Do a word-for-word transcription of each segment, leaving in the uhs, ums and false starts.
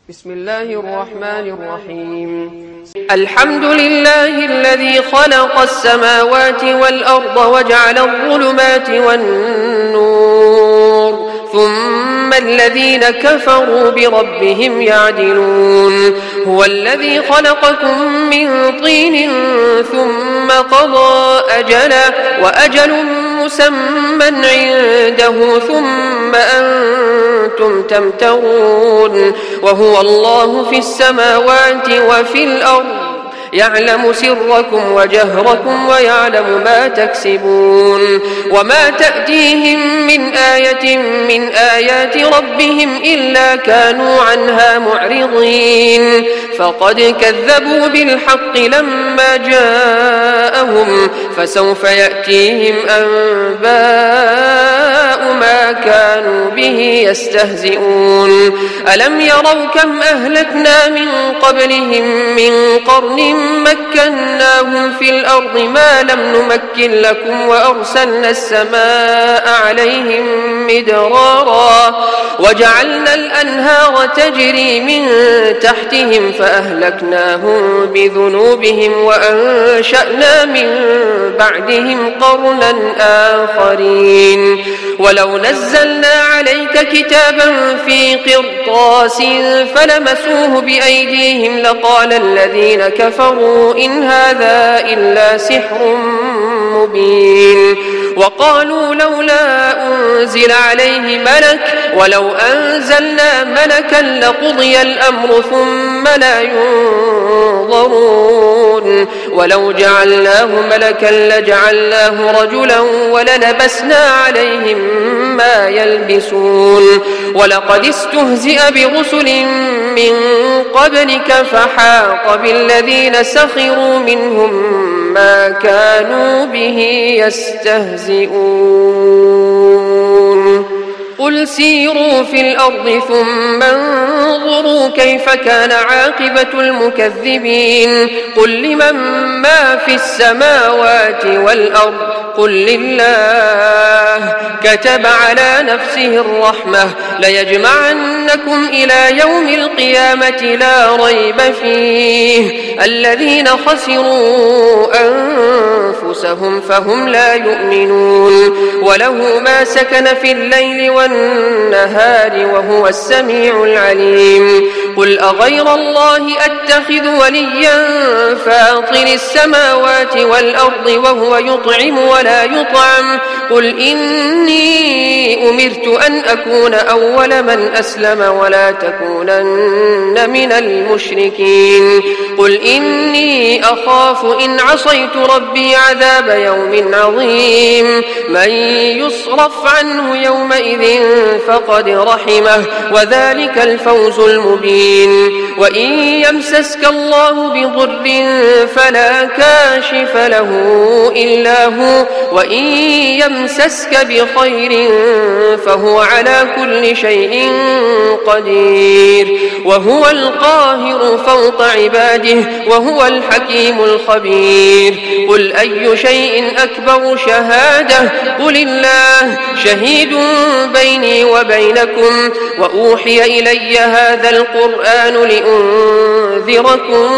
بسم الله الرحمن الرحيم. الحمد لله الذي خلق السماوات والأرض وجعل الظلمات والنور ثم الذين كفروا بربهم يعدلون. هو الذي خلقكم من طين ثم قضى أجلا وأجل مسمى عنده ثم أنتم تمترون. وهو الله في السماوات وفي الأرض يعلم سركم وجهركم ويعلم ما تكسبون. وما تأتيهم من آية من آيات ربهم إلا كانوا عنها معرضين. فقد كذبوا بالحق لما جاءهم فسوف يأتيهم أنباء ما كانوا به يستهزئون. ألم يروا كم أهلكنا من قبلهم من قرن مكناهم في الأرض ما لم نمكن لكم وأرسلنا السماء عليهم مدرارا وجعلنا الأنهار تجري من تحتهم فأهلكناهم بذنوبهم وأنشأنا من بعدهم قرنا آخرين. ولو نزلنا عليك كتابا في قرطاس فلمسوه بأيديهم لقال الذين كفروا إن هذا إلا سحر مبين. وقالوا لولا أنزل عليه ملك ولو أنزلنا ملكا لقضي الأمر ثم لا ينظرون. ولو جعلناه ملكا لجعلناه رجلا وللبسنا عليهم ما يلبسون. ولقد استهزئ برسل من قبلك فحاق بالذين سخروا منهم ما كانوا به يستهزئون. قل سيروا في الأرض ثم انظروا كيف كان عاقبة المكذبين. قل لمن ما في السماوات والأرض قل لله كتب على نفسه الرحمة ليجمعنكم إلى يوم القيامة لا ريب فيه. الذين خسروا أنفسهم فهم لا يؤمنون. وله ما سكن في الليل والنهار وهو السميع العليم. قل أغير الله أتخذ وليا فاطر السماوات والأرض وهو يطعم ولا يطعم. قل إني أمرت أن أكون أول من أسلم ولا تكونن من المشركين. قل إني أخاف إن عصيت ربي عذاب يوم عظيم. من يصرف عنه يومئذ فقد رحمه وذلك الفوز المبين. وإن يمسسك الله بضر فلا كاشف له إلا هو وإن يمسسك بخير فهو على كل شيء قدير. وهو القاهر فوق عباده وهو الحكيم الخبير. قل أي شيء أكبر شهادة قل الله شهيد بيني وبينكم وأوحي إلي هذا القرآن لأنذركم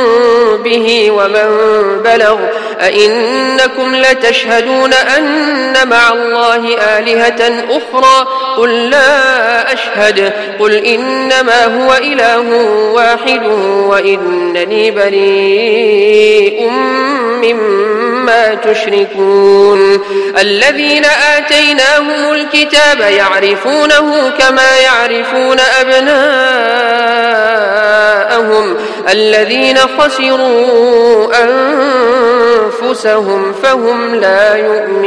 به ومن بلغ. أئنكم لتشهدون أن مع الله آلهة أخرى قل لا أشهد. قل إنما هو إله واحد وإنني بريء مما تشركون. الذين آتيناهم الكتاب يعرفونه كما يعرفون أبناءهم الذين خسروا أنفسهم فهم لا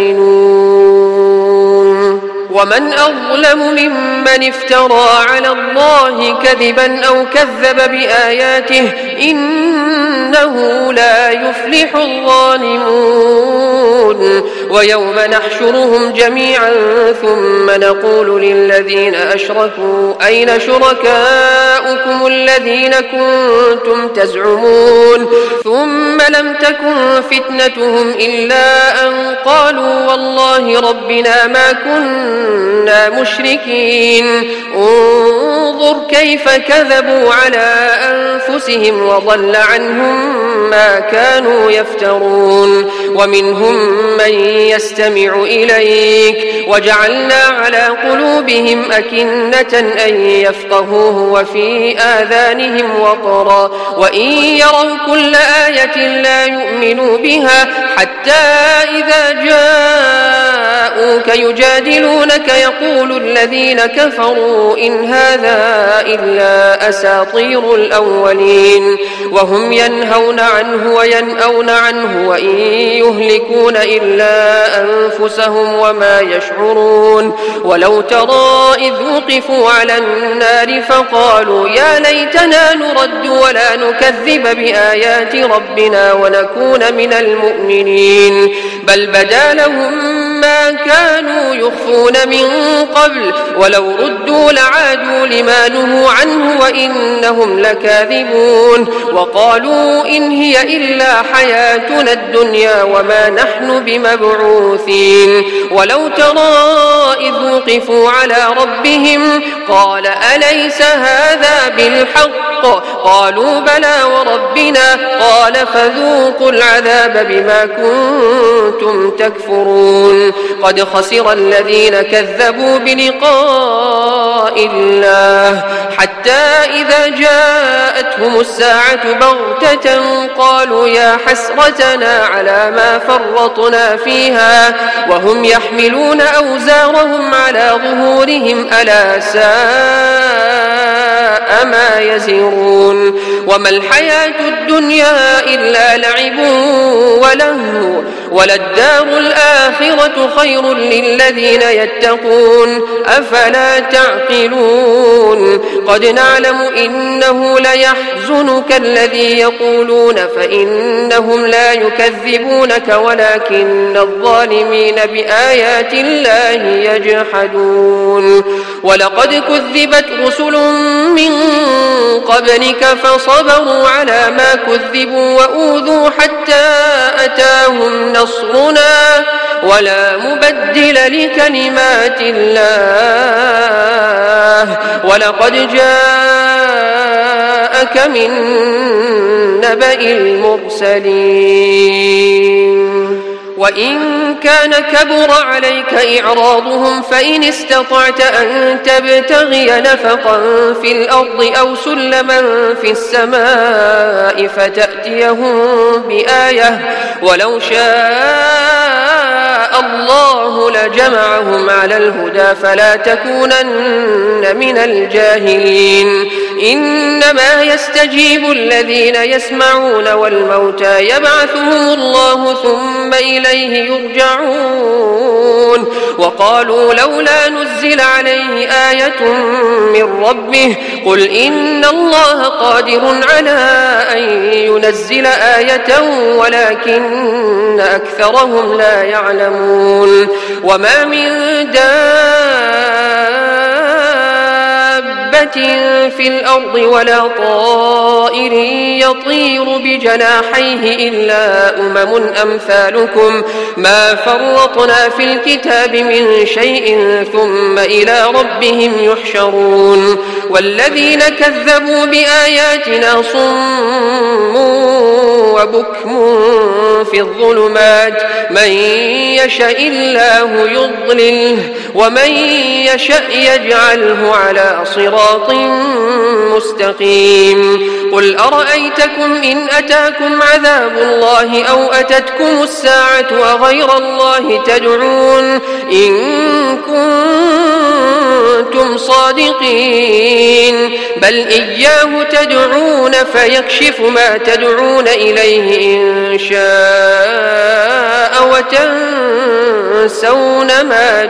يؤمنون. ومن أظلم ممن افترى على الله كذبا أو كذب بآياته إنه لا يفلح الظالمون. ويوم نحشرهم جميعا ثم نقول للذين أشركوا أين شركاؤكم الذين كنتم تزعمون ثم لم تكن فتنتهم إلا أن قالوا والله ربنا ما كنا مشركين. انظر انظر كيف كذبوا على أنفسهم وضل عنهم ما كانوا يفترون ومنهم من يستمع إليك وجعلنا على قلوبهم أكنة أن يفقهوه وفي آذانهم وقرا وإن يروا كل آية لا يؤمنوا بها حتى إذا جاءوك يجادلونك يقول الذين كفروا إن هذا إلا أساطير الأولين وهم ينهون عنه وينأون عنه وإن يهلكون إلا أنفسهم وما يشعرون ولو ترى إذ وقفوا على النار فقالوا يا ليتنا نرد ولا نكذب بآيات ربنا ونكون من المؤمنين بل بدا لهم ما كانوا يخفون من قبل ولو ردوا لعادوا لما نهوا عنه وإنهم لكاذبون وقالوا إن هي إلا حياتنا الدنيا وما نحن بمبعوثين ولو ترى إذ وقفوا على ربهم قال أليس هذا بالحق قالوا بلى وربنا قال فذوقوا العذاب بما كنتم تكفرون قد خسر الذين كذبوا بلقاء الله حتى إذا جاءتهم الساعة بغتة قالوا يا حسرتنا على ما فرطنا فيها وهم يحملون أوزارهم على ظهورهم ألا ساء ما يزرون وما الحياة الدنيا إلا لعب ولهو وللدار الآخرة خير للذين يتقون أفلا تعقلون قد نعلم إنه ليحزنك الذي يقولون فإنهم لا يكذبونك ولكن الظالمين بآيات الله يجحدون ولقد كذبت رسل من قبلك فصبروا على ما كذبوا وأوذوا حتى أتاهم نصرنا ولا مبدل لكلمات الله ولقد جاءك من نبأ المرسلين وإن كان كبر عليك إعراضهم فإن استطعت أن تبتغي نفقا في الأرض أو سلما في السماء فتأتيهم بآية ولو شاء الله لجمعهم على الهدى فلا تكونن من الجاهلين إنما يستجيب الذين يسمعون والموتى يبعثهم الله ثم إليه يرجعون وقالوا لولا نزل عليه آية من ربه قل إن الله قادر على أن ينزل آية ولكن أكثرهم لا يعلمون وما من دابة في الأرض ولا طائر يطير بجناحيه إلا أمم أمثالكم ما فرطنا في الكتاب من شيء ثم إلى ربهم يحشرون والذين كذبوا بآياتنا صم وبكم في الظلمات من يشاء الله يضلله ومن يشاء يجعله على صراط مستقيم قل أرأيتكم إن أتاكم عذاب الله أو أتتكم الساعة أغير الله تدعون إن كنتم صادقين بل إياه تدعون فيكشف ما تدعون إليه إن شاء وتنسون ما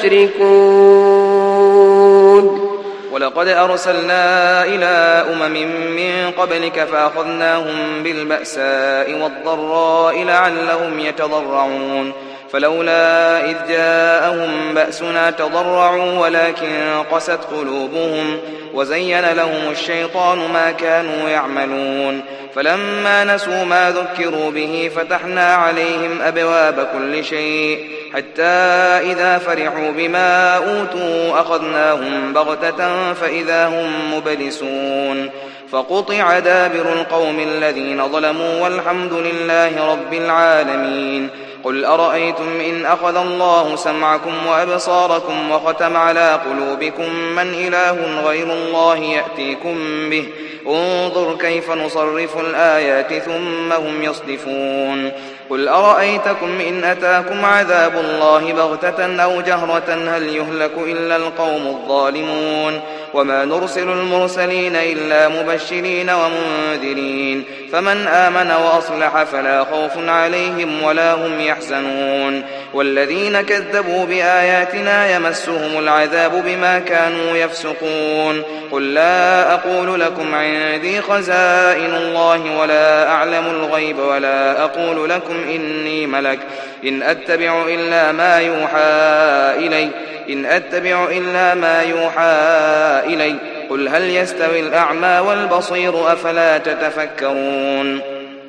تشركون ولقد أرسلنا إلى أمم من قبلك فأخذناهم بالبأساء والضراء لعلهم يتضرعون فلولا إذ جاءهم بأسنا تضرعوا ولكن قست قلوبهم وزين لهم الشيطان ما كانوا يعملون فلما نسوا ما ذكروا به فتحنا عليهم أبواب كل شيء حتى إذا فرحوا بما أوتوا أخذناهم بغتة فإذا هم مبلسون فقطع دابر القوم الذين ظلموا والحمد لله رب العالمين. قل أرأيتم إن أخذ الله سمعكم وأبصاركم وختم على قلوبكم من إله غير الله يأتيكم به انظر كيف نصرف الآيات ثم هم يصدفون. قل أرأيتكم إن أتاكم عذاب الله بغتة أو جهرة هل يهلك إلا القوم الظالمون وما نرسل المرسلين إلا مبشرين ومنذرين فمن آمن وأصلح فلا خوف عليهم ولا هم يحزنون والذين كذبوا بآياتنا يمسهم العذاب بما كانوا يفسقون. قل لا أقول لكم عندي خزائن الله ولا أعلم الغيب ولا أقول لكم إني ملك إن أتبع إلا ما يوحى إلي إن أتبع إلا ما يوحى إلي قل هل يستوي الأعمى والبصير أفلا تتفكرون.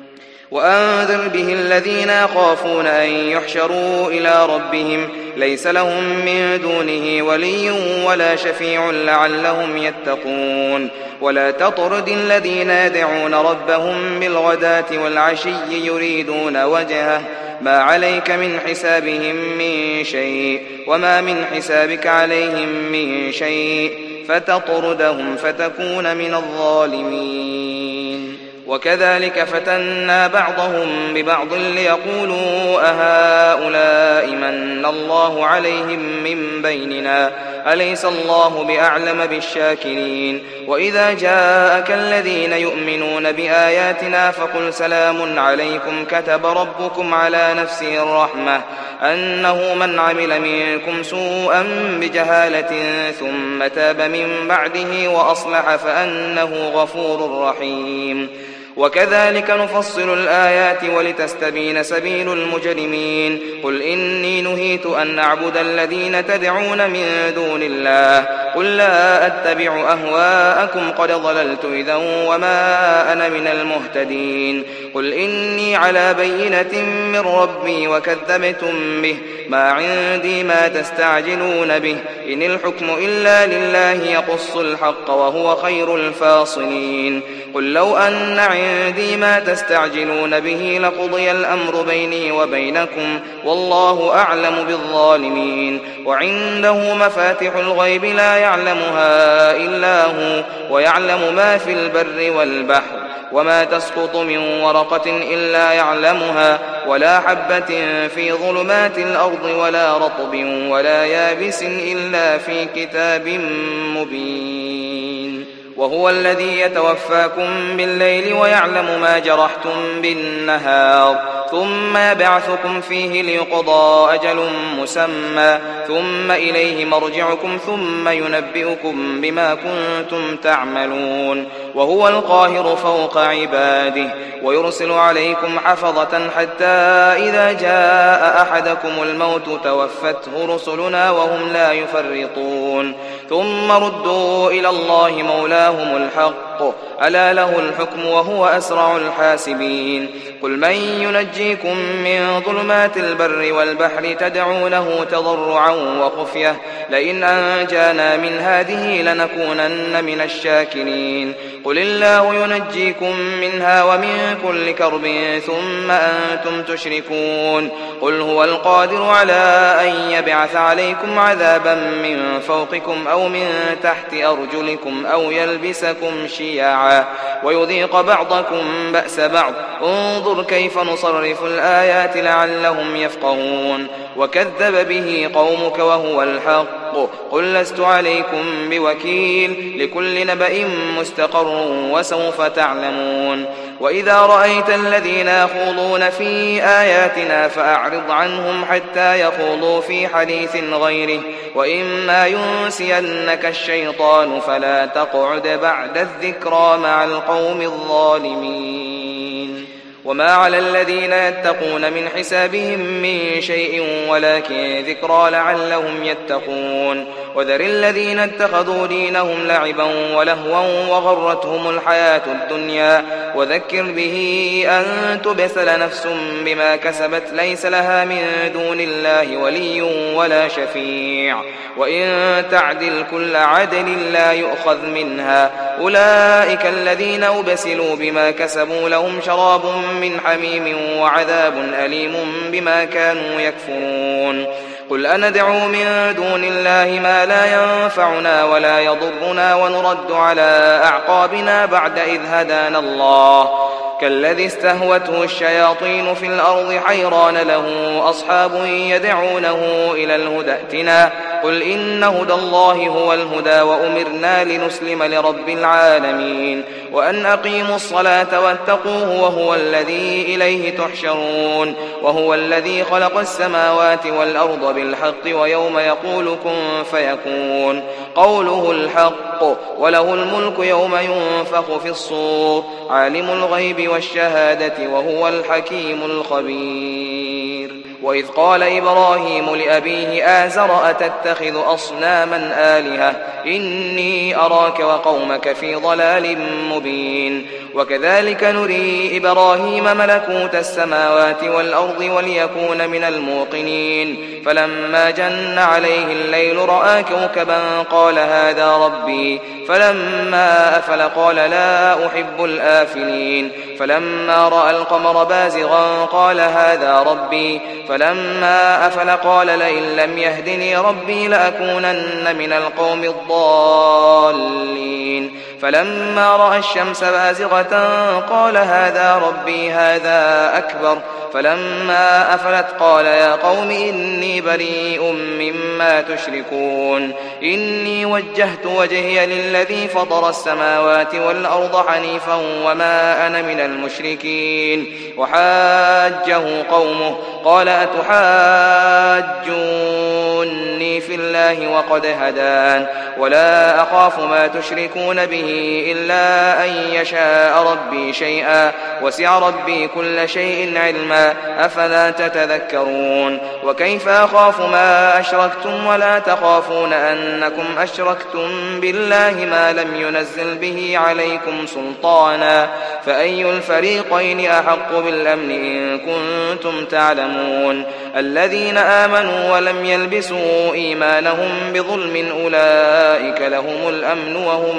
وأنذر به الذين يخافون أن يحشروا إلى ربهم ليس لهم من دونه ولي ولا شفيع لعلهم يتقون. ولا تطرد الذين يدعون ربهم بالغداة والعشي يريدون وجهه ما عليك من حسابهم من شيء وما من حسابك عليهم من شيء فتطردهم فتكون من الظالمين. وكذلك فتنا بعضهم ببعض ليقولوا أهؤلاء من الله عليهم من بيننا أليس الله بأعلم بالشاكرين. وإذا جاءك الذين يؤمنون بآياتنا فقل سلام عليكم كتب ربكم على نفسه الرحمة أنه من عمل منكم سوءا بجهالة ثم تاب من بعده وأصلح فأنه غفور رحيم. وكذلك نفصل الآيات ولتستبين سبيل المجرمين. قل إني نهيت أن أعبد الذين تدعون من دون الله قل لا أتبع أهواءكم قد ضللت إذا وما أنا من المهتدين. قل إني على بينة من ربي وكذبتم به ما عندي ما تستعجلون به إن الحكم إلا لله يقص الحق وهو خير الفاصلين. قل لو أن عندي ما تستعجلون به لقضي الأمر بيني وبينكم والله أعلم بالظالمين. وعنده مفاتح الغيب لا يعلمها إلا هو ويعلم ما في البر والبحر وما تسقط من ورقة إلا يعلمها ولا حبة في ظلمات الأرض ولا رطب ولا يابس إلا في كتاب مبين. وهو الذي يتوفاكم بالليل ويعلم ما جرحتم بالنهار ثم يبعثكم فيه ليقضى أجل مسمى ثم إليه مرجعكم ثم ينبئكم بما كنتم تعملون. وهو القاهر فوق عباده ويرسل عليكم حفظة حتى إذا جاء أحدكم الموت توفته رسلنا وهم لا يفرطون ثم ردوا إلى الله مولاهم الحق ألا له الحكم وهو أسرع الحاسبين. قل من ينجيكم من ظلمات البر والبحر تدعونه تضرعا وخفية لئن أنجانا من هذه لنكونن من الشاكرين. قل الله ينجيكم منها ومن كل كرب ثم أنتم تشركون. قل هو القادر على أن يبعث عليكم عذابا من فوقكم أو من تحت أرجلكم أو يلبسكم شيعا ويذيق بعضكم بأس بعض انظر كيف نصرف الآيات لعلهم يفقهون. وكذب به قومك وهو الحق قل لست عليكم بوكيل لكل نبأ مستقر وسوف تعلمون. وإذا رأيت الذين يخوضون في آياتنا فأعرض عنهم حتى يخوضوا في حديث غيره وإما ينسينك الشيطان فلا تقعد بعد الذكرى مع القوم الظالمين. وما على الذين يتقون من حسابهم من شيء ولكن ذكرى لعلهم يتقون. وذر الذين اتخذوا دينهم لعبا ولهوا وغرتهم الحياة الدنيا وذكر به أن تبسل نفس بما كسبت ليس لها من دون الله ولي ولا شفيع وإن تعدل كل عدل لا يؤخذ منها أولئك الذين أبسلوا بما كسبوا لهم شراب من حميم وعذاب أليم بما كانوا يكفرون قل أندعو من دون الله ما لا ينفعنا ولا يضرنا ونرد على أعقابنا بعد إذ هدانا الله كالذي استهوته الشياطين في الأرض حيران له أصحاب يدعونه إلى الهدى ائتنا قل إن هدى الله هو الهدى وأمرنا لنسلم لرب العالمين وأن أقيموا الصلاة واتقوه وهو الذي إليه تحشرون وهو الذي خلق السماوات والأرض بالحق ويوم يقول كن فيكون قوله الحق وله الملك يوم ينفخ في الصور عالم الغيب والشهادة وهو الحكيم الخبير وإذ قال إبراهيم لأبيه آزر أتتخذ أصناما آلهة إني أراك وقومك في ضلال مبين وكذلك نري إبراهيم ملكوت السماوات والأرض وليكون من الموقنين فلما جن عليه الليل رأى كوكبا قال هذا ربي فلما أفل قال لا أحب الآفلين فلما رأى القمر بازغا قال هذا ربي فلما أفل قال لئن لم يهدني ربي لأكونن من القوم الضالين فلما رأى الشمس بازغة قال هذا ربي هذا أكبر فلما أفلت قال يا قوم إني بريء مما تشركون إني وجهت وجهي للذي فطر السماوات والأرض حنيفا وما أنا من المشركين وحاجه قومه قال أتحاجوني في الله وقد هدان ولا أخاف ما تشركون به إلا أن يشاء ربي شيئا وسع ربي كل شيء علما أفلا تتذكرون وكيف أخاف ما أشركتم ولا تخافون أنكم أشركتم بالله ما لم ينزل به عليكم سلطانا فأي الفريقين أحق بالأمن إن كنتم تعلمون الذين آمنوا ولم يلبسوا إيمانهم بظلم أولئك لهم الأمن وهم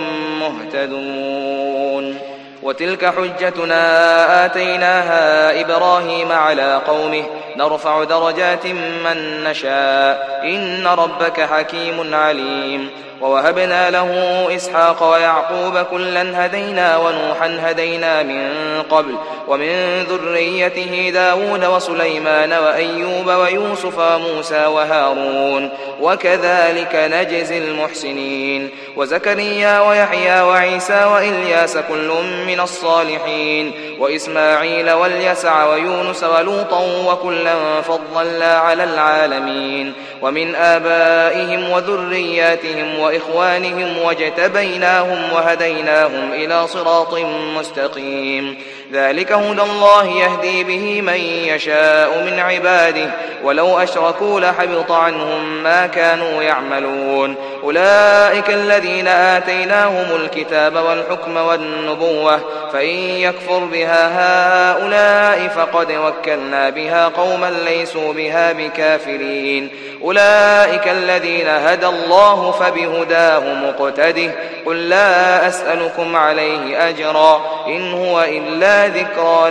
مهتدون وتلك حجتنا آتيناها إبراهيم على قومه نرفع درجات من نشاء إن ربك حكيم عليم ووهبنا له إسحاق ويعقوب كلا هدينا ونوحا هدينا من قبل ومن ذريته داود وسليمان وأيوب ويوسف وموسى وهارون وكذلك نجزي المحسنين وزكريا ويحيى وعيسى وإلياس كل من الصالحين وإسماعيل واليسع ويونس ولوطا وكلا فضلنا على العالمين ومن آبائهم وذرياتهم وإخوانهم واجتبيناهم وهديناهم إلى صراط مستقيم ذلك هدى الله يهدي به من يشاء من عباده ولو أشركوا لحبط عنهم ما كانوا يعملون أولئك الذين آتيناهم الكتاب والحكم والنبوة فإن يكفر بها هؤلاء فقد وكلنا بها قوما ليسوا بها بكافرين أولئك الذين هدى الله فبهداه مقتده قل لا أسألكم عليه أجرا إن هو إلا ذكرى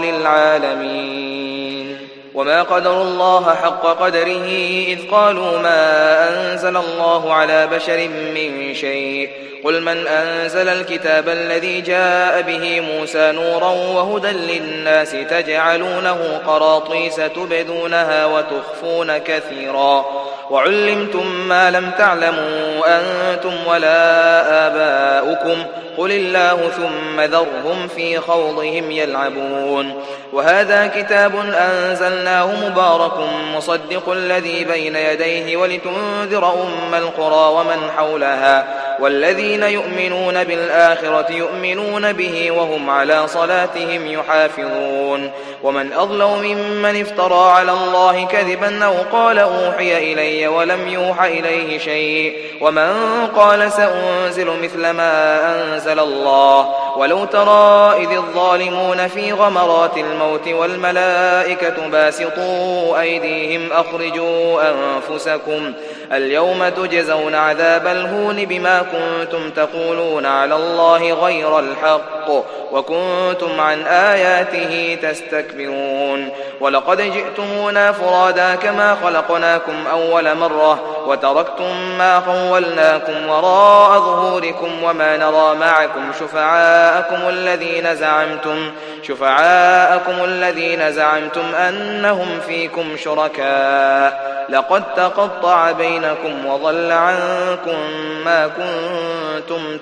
للعالمين وما قدر الله حق قدره إذ قالوا ما أنزل الله على بشر من شيء قل من أنزل الكتاب الذي جاء به موسى نورا وهدى للناس تجعلونه قراطيس تبدونها وتخفون كثيرا وعلمتم ما لم تعلموا أنتم ولا آباؤكم قل الله ثم ذرهم في خوضهم يلعبون وهذا كتاب أنزلناه مبارك مصدق الذي بين يديه ولتنذر أم القرى ومن حولها والذين يؤمنون بالآخرة يؤمنون به وهم على صلاتهم يحافظون ومن أظلم ممن افترى على الله كذبا أو قال أوحي إلي ولم يوحى إليه شيء ومن قال سأنزل مثل ما أنزل الله ولو ترى إذ الظالمون في غمرات الموت والملائكة باسطوا أيديهم أخرجوا أنفسكم اليوم تجزون عذاب الهون بما كنتم تقولون على الله غير الحق وكنتم عن آياته تستكبرون ولقد جئتمونا فرادا كما خلقناكم أول مرة وتركتم ما خولناكم وراء ظهوركم وما نرى معكم شفعاءكم الذين زعمتم شفعاءكم الذين زعمتم أنهم فيكم شركاء لقد تقطع بينكم وضل عنكم ما كنتم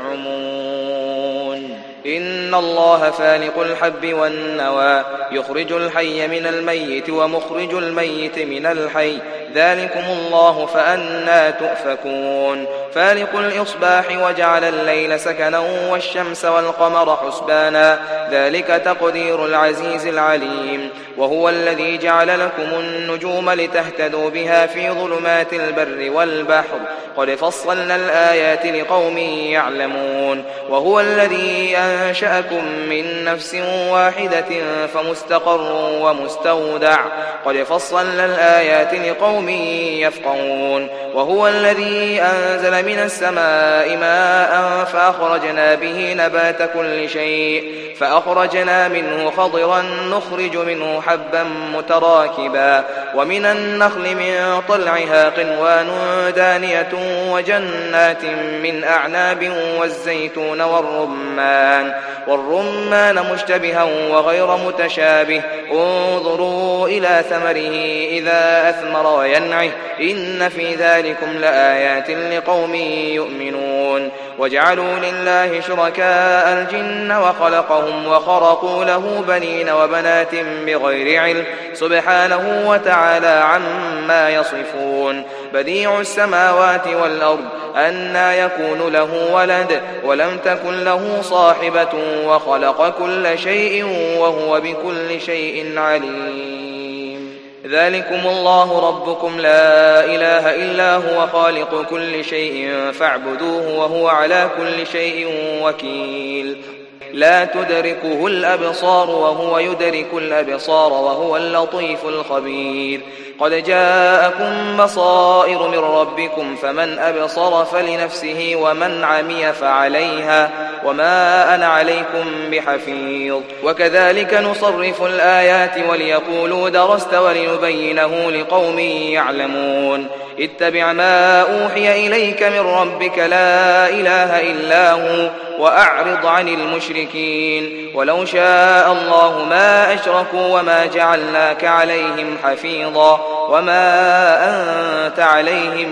تزعمون إن الله فالق الحب والنوى يخرج الحي من الميت ومخرج الميت من الحي ذلكم الله فأنى تؤفكون فالق الإصباح وجعل الليل سكنا والشمس والقمر حسبانا ذلك تقدير العزيز العليم وهو الذي جعل لكم النجوم لتهتدوا بها في ظلمات البر والبحر قد فصلنا الآيات لقوم يعلمون وهو الذي أنشأكم من نفس واحدة فمستقر ومستودع قد فصلنا الآيات لقوم يفقهون وهو الذي أنزل من السماء ماء فأخرجنا به نبات كل شيء فأخرجنا منه خضرا نخرج منه حبا متراكبا ومن النخل من طلعها قنوان دانية وجنات من أعناب والزيتون والرمان والرمان مشتبها وغير متشابه انظروا إلى ثمره إذا أثمر وينعه إن في ذلكم لآيات لقوم يؤمنون وجعلوا لله شركاء الجن وخلقهم وخرقوا له بنين وبنات بغير علم سبحانه وتعالى عما يصفون بديع السماوات والأرض أنى يكون له ولد ولم تكن له صاحبة وخلق كل شيء وهو بكل شيء عليم ذلكم الله ربكم لا إله إلا هو خالق كل شيء فاعبدوه وهو على كل شيء وكيل لا تدركه الأبصار وهو يدرك الأبصار وهو اللطيف الخبير قد جاءكم بصائر من ربكم فمن أبصر فلنفسه ومن عمي فعليها وما أنا عليكم بحفيظ وكذلك نصرف الآيات وليقولوا درست ولنبينه لقوم يعلمون اتبع ما أوحي إليك من ربك لا إله إلا هو وأعرض عن المشركين ولو شاء الله ما أشركوا وما جعلناك عليهم حفيظا وما أنت عليهم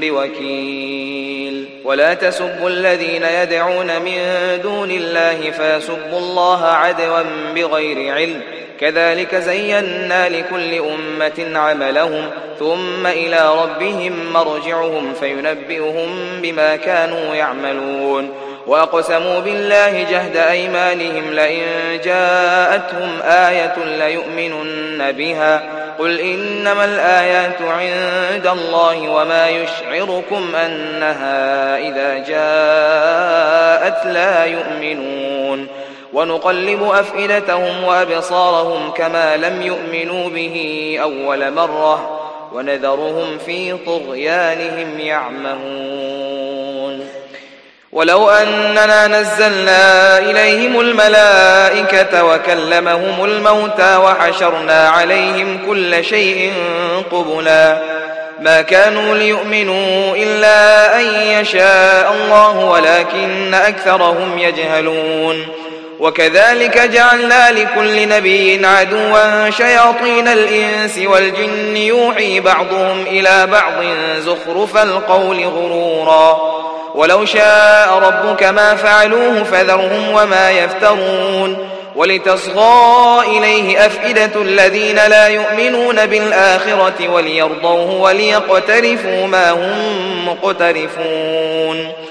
بوكيل ولا تسبوا الذين يدعون من دون الله فيسبوا الله عدوا بغير علم كذلك زينا لكل أمة عملهم ثم إلى ربهم مرجعهم فينبئهم بما كانوا يعملون وأقسموا بالله جهد أيمانهم لئن جاءتهم آية ليؤمنن بها قل إنما الآيات عند الله وما يشعركم أنها إذا جاءت لا يؤمنون ونقلب أفئدتهم وأبصارهم كما لم يؤمنوا به أول مرة ونذرهم في طغيانهم يعمهون ولو أننا نزلنا إليهم الملائكة وكلمهم الموتى وحشرنا عليهم كل شيء قبلا ما كانوا ليؤمنوا إلا أن يشاء الله ولكن أكثرهم يجهلون وكذلك جعلنا لكل نبي عدوا شياطين الإنس والجن يوحي بعضهم إلى بعض زخرف القول غرورا ولو شاء ربك ما فعلوه فذرهم وما يفترون ولتصغى إليه أفئدة الذين لا يؤمنون بالآخرة وليرضوه وليقترفوا ما هم مقترفون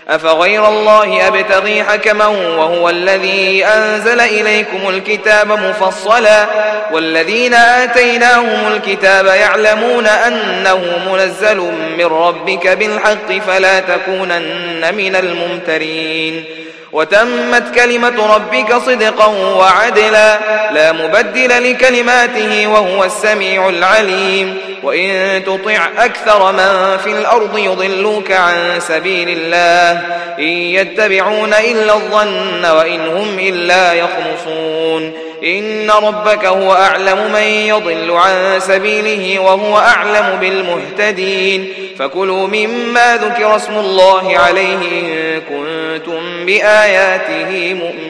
أفغير الله أبتغي حكما وهو الذي أنزل إليكم الكتاب مفصلا والذين آتيناهم الكتاب يعلمون أنه منزل من ربك بالحق فلا تكونن من الممترين وتمت كلمة ربك صدقا وعدلا لا مبدل لكلماته وهو السميع العليم وإن تطع أكثر من في الأرض يضلوك عن سبيل الله إن يتبعون إلا الظن وإن هم إلا يخرصون إن ربك هو أعلم من يضل عن سبيله وهو أعلم بالمهتدين فكلوا مما ذكر اسم الله عليه إن كنتم بآياته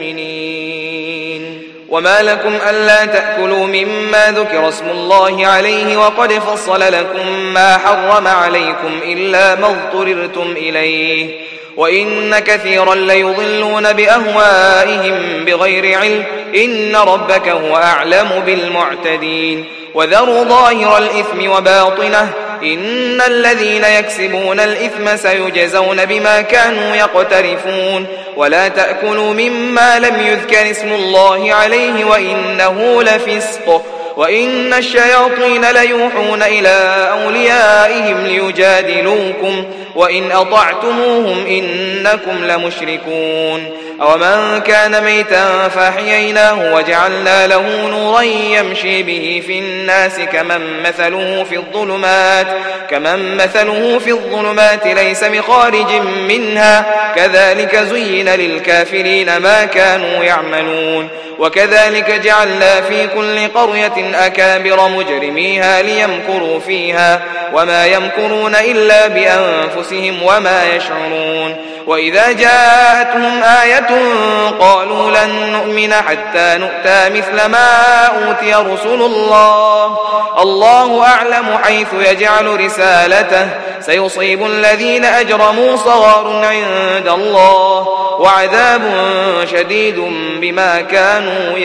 مؤمنين وما لكم ألا تأكلوا مما ذكر اسم الله عليه وقد فصل لكم ما حرم عليكم إلا ما اضطررتم إليه وإن كثيرا ليضلون بأهوائهم بغير علم إن ربك هو أعلم بالمعتدين وذروا ظاهر الإثم وباطنه إن الذين يكسبون الإثم سيجزون بما كانوا يقترفون ولا تأكلوا مما لم يذكر اسم الله عليه وإنه لفسق وإن الشياطين ليوحون إلى أوليائهم ليجادلوكم وإن أطعتموهم إنكم لمشركون ومن كان ميتا فأحييناه وجعلنا له نورا يمشي به في الناس كمن مثله في الظلمات كمن مثله في الظلمات ليس بخارج منها كذلك زين للكافرين ما كانوا يعملون وكذلك جعلنا في كل قرية أكابر مجرميها ليمكروا فيها وما يمكرون إلا بأنفسهم وما يشعرون وإذا جاءتهم آية قالوا لن نؤمن حتى نؤتى مثل ما أوتي رسل الله الله أعلم حيث يجعل رسالته سيصيب الذين أجرموا صغار عند الله وعذاب شديد بما كانوا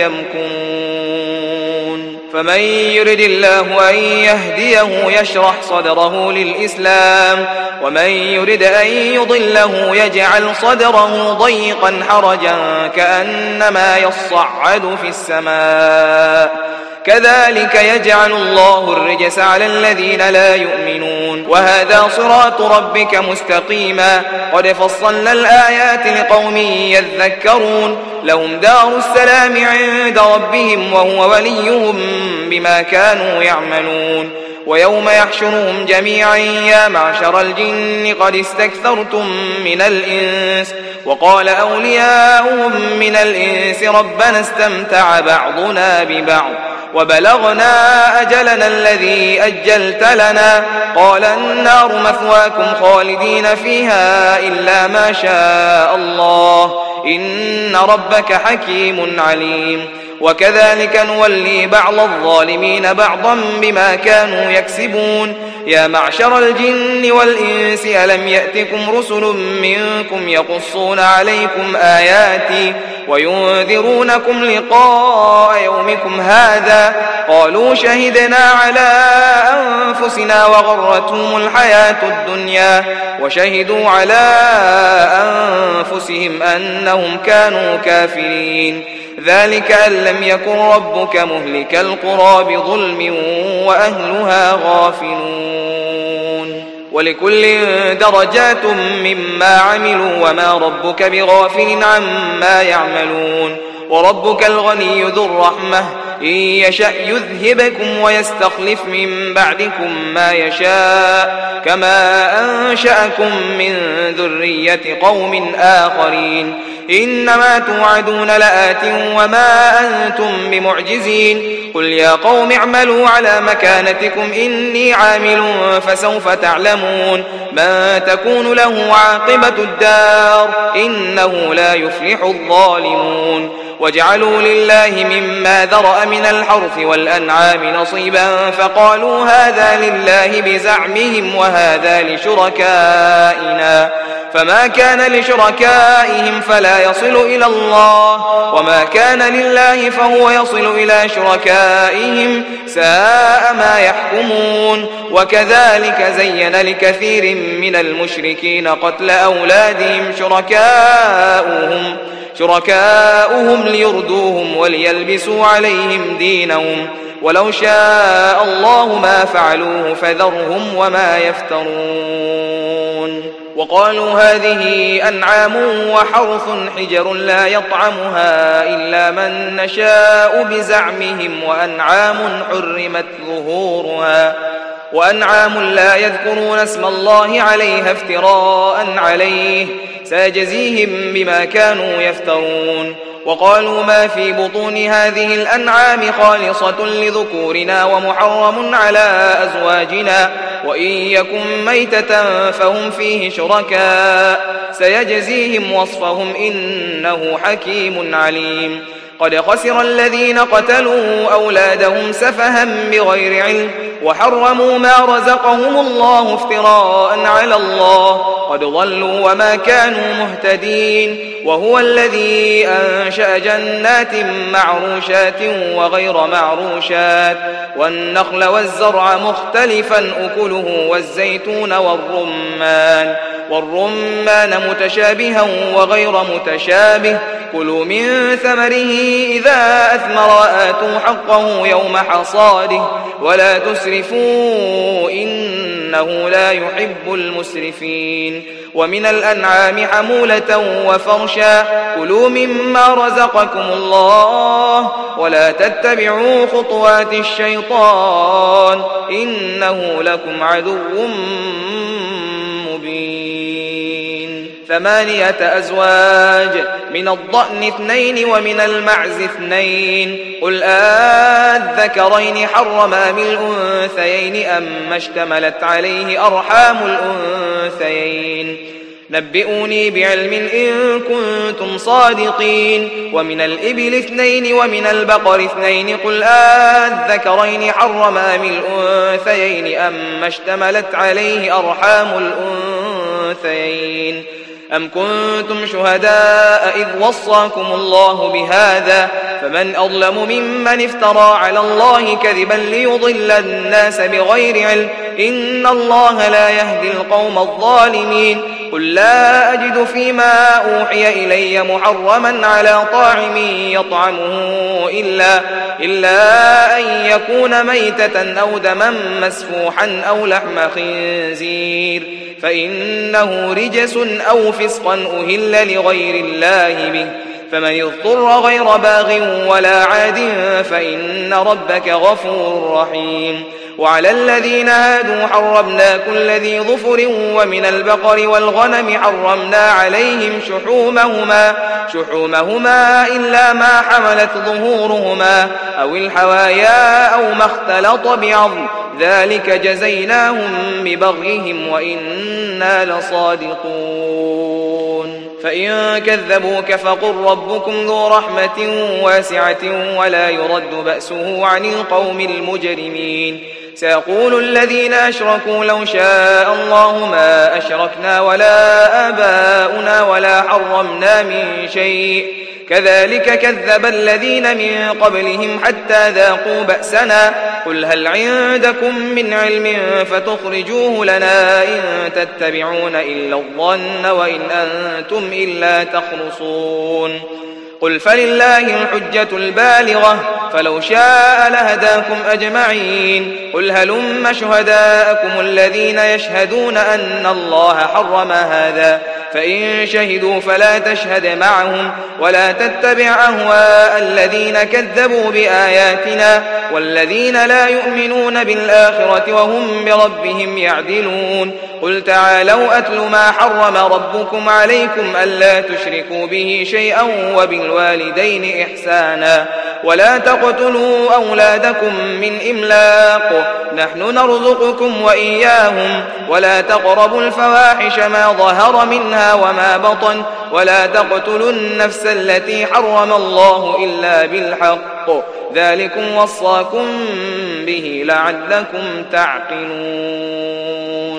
يمكرون فمن يرد الله أن يهديه يشرح صدره للإسلام ومن يرد أن يضله يجعل صدره ضيقا حرجا كأنما يصعد في السماء كذلك يجعل الله الرجس على الذين لا يؤمنون وهذا صراط ربك مستقيما قد فصلنا الآيات لقوم يذكرون لهم دار السلام عند ربهم وهو وليهم بما كانوا يعملون ويوم يحشرهم جميعا يا معشر الجن قد استكثرتم من الإنس وقال أولياؤهم من الإنس ربنا استمتع بعضنا ببعض وبلغنا أجلنا الذي أجلت لنا قال النار مثواكم خالدين فيها إلا ما شاء الله إن ربك حكيم عليم وكذلك نولي بعض الظالمين بعضا بما كانوا يكسبون يا معشر الجن والإنس ألم يأتكم رسل منكم يقصون عليكم آياتي وينذرونكم لقاء يومكم هذا قالوا شهدنا على أنفسنا وغرتهم الحياة الدنيا وشهدوا على أنفسهم أنهم كانوا كافرين ذلك أن لم يكن ربك مهلك القرى بظلم وأهلها غافلون ولكل درجات مما عملوا وما ربك بغافل عما يعملون وربك الغني ذو الرحمة إن يشأ يذهبكم ويستخلف من بعدكم ما يشاء كما أنشأكم من ذرية قوم آخرين إنما توعدون لآت وما أنتم بمعجزين قل يا قوم اعملوا على مكانتكم إني عامل فسوف تعلمون من تكون له عاقبة الدار إنه لا يفلح الظالمون وجعلوا لله مما ذرأ من الحرث والأنعام نصيبا فقالوا هذا لله بزعمهم وهذا لشركائنا فما كان لشركائهم فلا يصل إلى الله، وما كان لله فهو يصل إلى شركائهم، ساء ما يحكمون. وكذلك زين لكثير من المشركين قتل أولادهم شركاؤهم شركاؤهم ليردوهم وليلبسوا عليهم دينهم، ولو شاء الله ما فعلوه فذرهم وما يفترون. وقالوا هذه أنعام وحرث حجر لا يطعمها إلا من نشاء بزعمهم، وأنعام حرمت ظهورها وأنعام لا يذكرون اسم الله عليها افتراء عليه، سيجزيهم بما كانوا يفترون. وقالوا ما في بطون هذه الأنعام خالصة لذكورنا ومحرم على أزواجنا، وإن يكن ميتة فهم فيه شركاء، سيجزيهم وصفهم إنه حكيم عليم. قد خسر الذين قتلوا أولادهم سفها بغير علم وحرموا ما رزقهم الله افتراء على الله، قد ضلوا وما كانوا مهتدين. وهو الذي أنشأ جنات معروشات وغير معروشات، والنخل والزرع مختلفا أكله، والزيتون والرمان والرمان متشابها وغير متشابه، كلوا من ثمره إذا أثمر آتوا حقه يوم حصاده، ولا تسرفوا إنه لا يحب المسرفين. ومن الأنعام حمولة وفرشا، كلوا مما رزقكم الله، ولا تتبعوا خطوات الشيطان إنه لكم عدو مبين. ثمانية أزواج، من الضأن اثنين ومن المعز اثنين، قل آذكرين حرم أم الأنثيين أم اشتملت عليه أرحام الأنثيين، نبئوني بعلم إن كنتم صادقين. ومن الإبل اثنين ومن البقر اثنين، قل آذكرين حرم أم الأنثيين أم اشتملت عليه أرحام الأنثيين، أم كنتم شهداء إذ وصاكم الله بهذا، فمن أظلم ممن افترى على الله كذبا ليضل الناس بغير علم، إن الله لا يهدي القوم الظالمين. قل لا أجد فيما أوحي إلي محرما على طاعم يطعمه إلا, إلا أن يكون ميتة أو دما مسفوحا أو لحم خنزير، فإنه رجس أو فسقا أهل لغير الله به، فمن اضطر غير باغ ولا عاد فإن ربك غفور رحيم. وعلى الذين هادوا حرمنا كل ذي ظفر، ومن البقر والغنم حرمنا عليهم شحومهما, شحومهما إلا ما حملت ظهورهما أو الحوايا أو ما اختلط بعظم، ذلك جزيناهم ببغيهم وإنا لصادقون. فإن كذبوك فقل ربكم ذو رحمة واسعة ولا يرد بأسه عن القوم المجرمين. سيقول الذين أشركوا لو شاء الله ما أشركنا ولا آباؤنا ولا حرمنا من شيء، كذلك كذب الذين من قبلهم حتى ذاقوا بأسنا. قل هل عندكم من علم فتخرجوه لنا إن تتبعون إلا الظن وإن أنتم إلا تخرصون. قل فلله الحجة البالغة فلو شاء لهداكم أجمعين. قل هلم شهداءكم الذين يشهدون أن الله حرم هذا، فإن شهدوا فلا تشهد معهم ولا تتبع أهواء الذين كذبوا بآياتنا والذين لا يؤمنون بالآخرة وهم بربهم يعدلون. قل تعالوا أتل ما حرم ربكم عليكم ألا تشركوا به شيئا وبالوالدين إحسانا ولا تقتلوا أولادكم من إملاق نحن نرزقكم وإياهم ولا تقربوا الفواحش ما ظهر منها وما بطن ولا تقتلوا النفس التي حرم الله إلا بالحق ذلكم وصاكم به لعلكم تعقلون.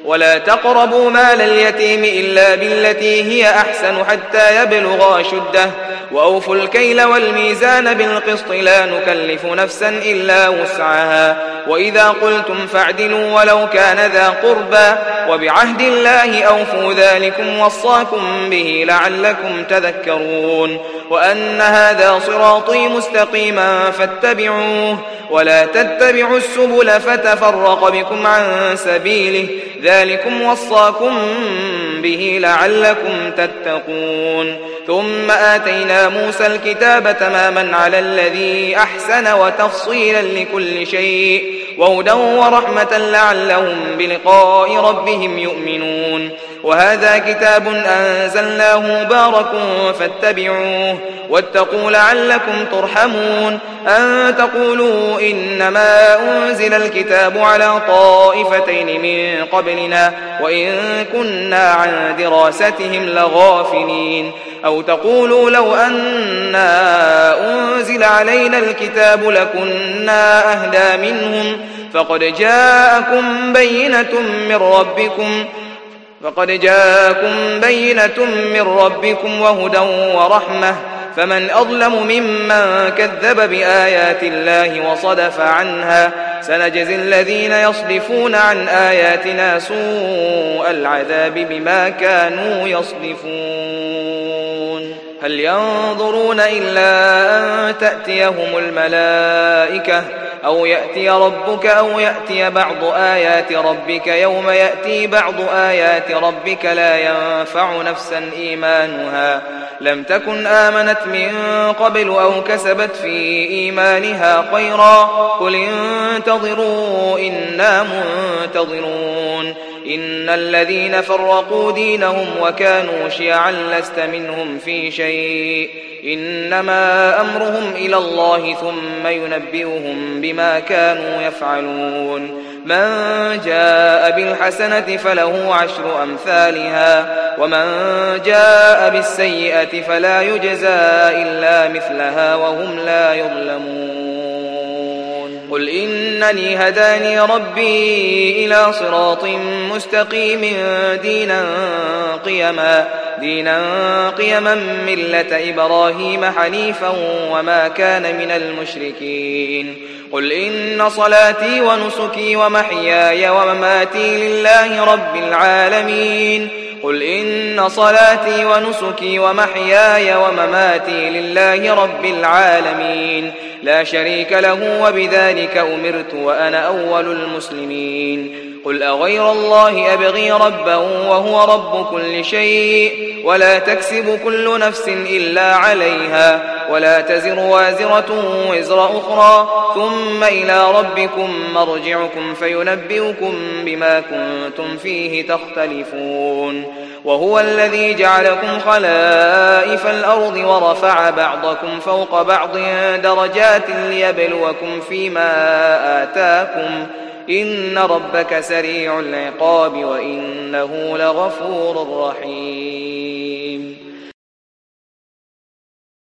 ولا تقربوا مال اليتيم إلا بالتي هي أحسن حتى يبلغ أشده وأوفوا الكيل والميزان بالقسط لا نكلف نفسا إلا وسعها وإذا قلتم فاعدلوا ولو كان ذا قربى وبعهد الله أوفوا ذلكم وصاكم به لعلكم تذكرون وأن هذا صراطي مستقيما فاتبعوه ولا تتبعوا السبل فتفرق بكم عن سبيله ذلكم وصاكم به لعلكم تتقون ثم آتينا موسى الكتاب تماما على الذي أحسن وتفصيلا لكل شيء وهدى ورحمة لعلهم بلقاء ربهم يؤمنون وهذا كتاب أنزلناه مبارك فاتبعوه واتقوا لعلكم ترحمون أن تقولوا إنما أنزل الكتاب على طائفتين من قبلنا وإن كنا عن دراستهم لغافلين أو تقولوا لو أنا أنزل علينا الكتاب لكنا أهدى منهم فقد جاءكم بينة من ربكم فقد جاءكم بينة من ربكم وهدى ورحمة فمن أظلم ممن كذب بآيات الله وصدف عنها سنجزي الذين يصدفون عن آياتنا سوء العذاب بما كانوا يصدفون هل ينظرون إلا أن تأتيهم الملائكة أو يأتي ربك أو يأتي بعض آيات ربك يوم يأتي بعض آيات ربك لا ينفع نفسا إيمانها لم تكن آمنت من قبل أو كسبت في إيمانها خيرا قل انتظروا إنا منتظرون إن الذين فرقوا دينهم وكانوا شيعا لست منهم في شيء إنما أمرهم إلى الله ثم ينبئهم بما كانوا يفعلون من جاء بالحسنة فله عشر أمثالها ومن جاء بالسيئة فلا يجزى إلا مثلها وهم لا يظلمون قل إنني هداني ربي إلى صراط مستقيم دينا قيما دينا قيما ملة إبراهيم حنيفا وما كان من المشركين قل إن صلاتي ونسكي ومحياي ومماتي لله رب العالمين قل إن صلاتي ونسكي ومحياي ومماتي لله رب العالمين لا شريك له وبذلك أمرت وأنا أول المسلمين قل أغير الله أبغي ربا وهو رب كل شيء ولا تكسب كل نفس إلا عليها ولا تزر وازرة وزر أخرى ثم إلى ربكم مرجعكم فينبئكم بما كنتم فيه تختلفون وهو الذي جعلكم خلائف الأرض ورفع بعضكم فوق بعض درجات ليبلوكم فيما آتاكم إن ربك سريع العقاب وإنه لغفور رحيم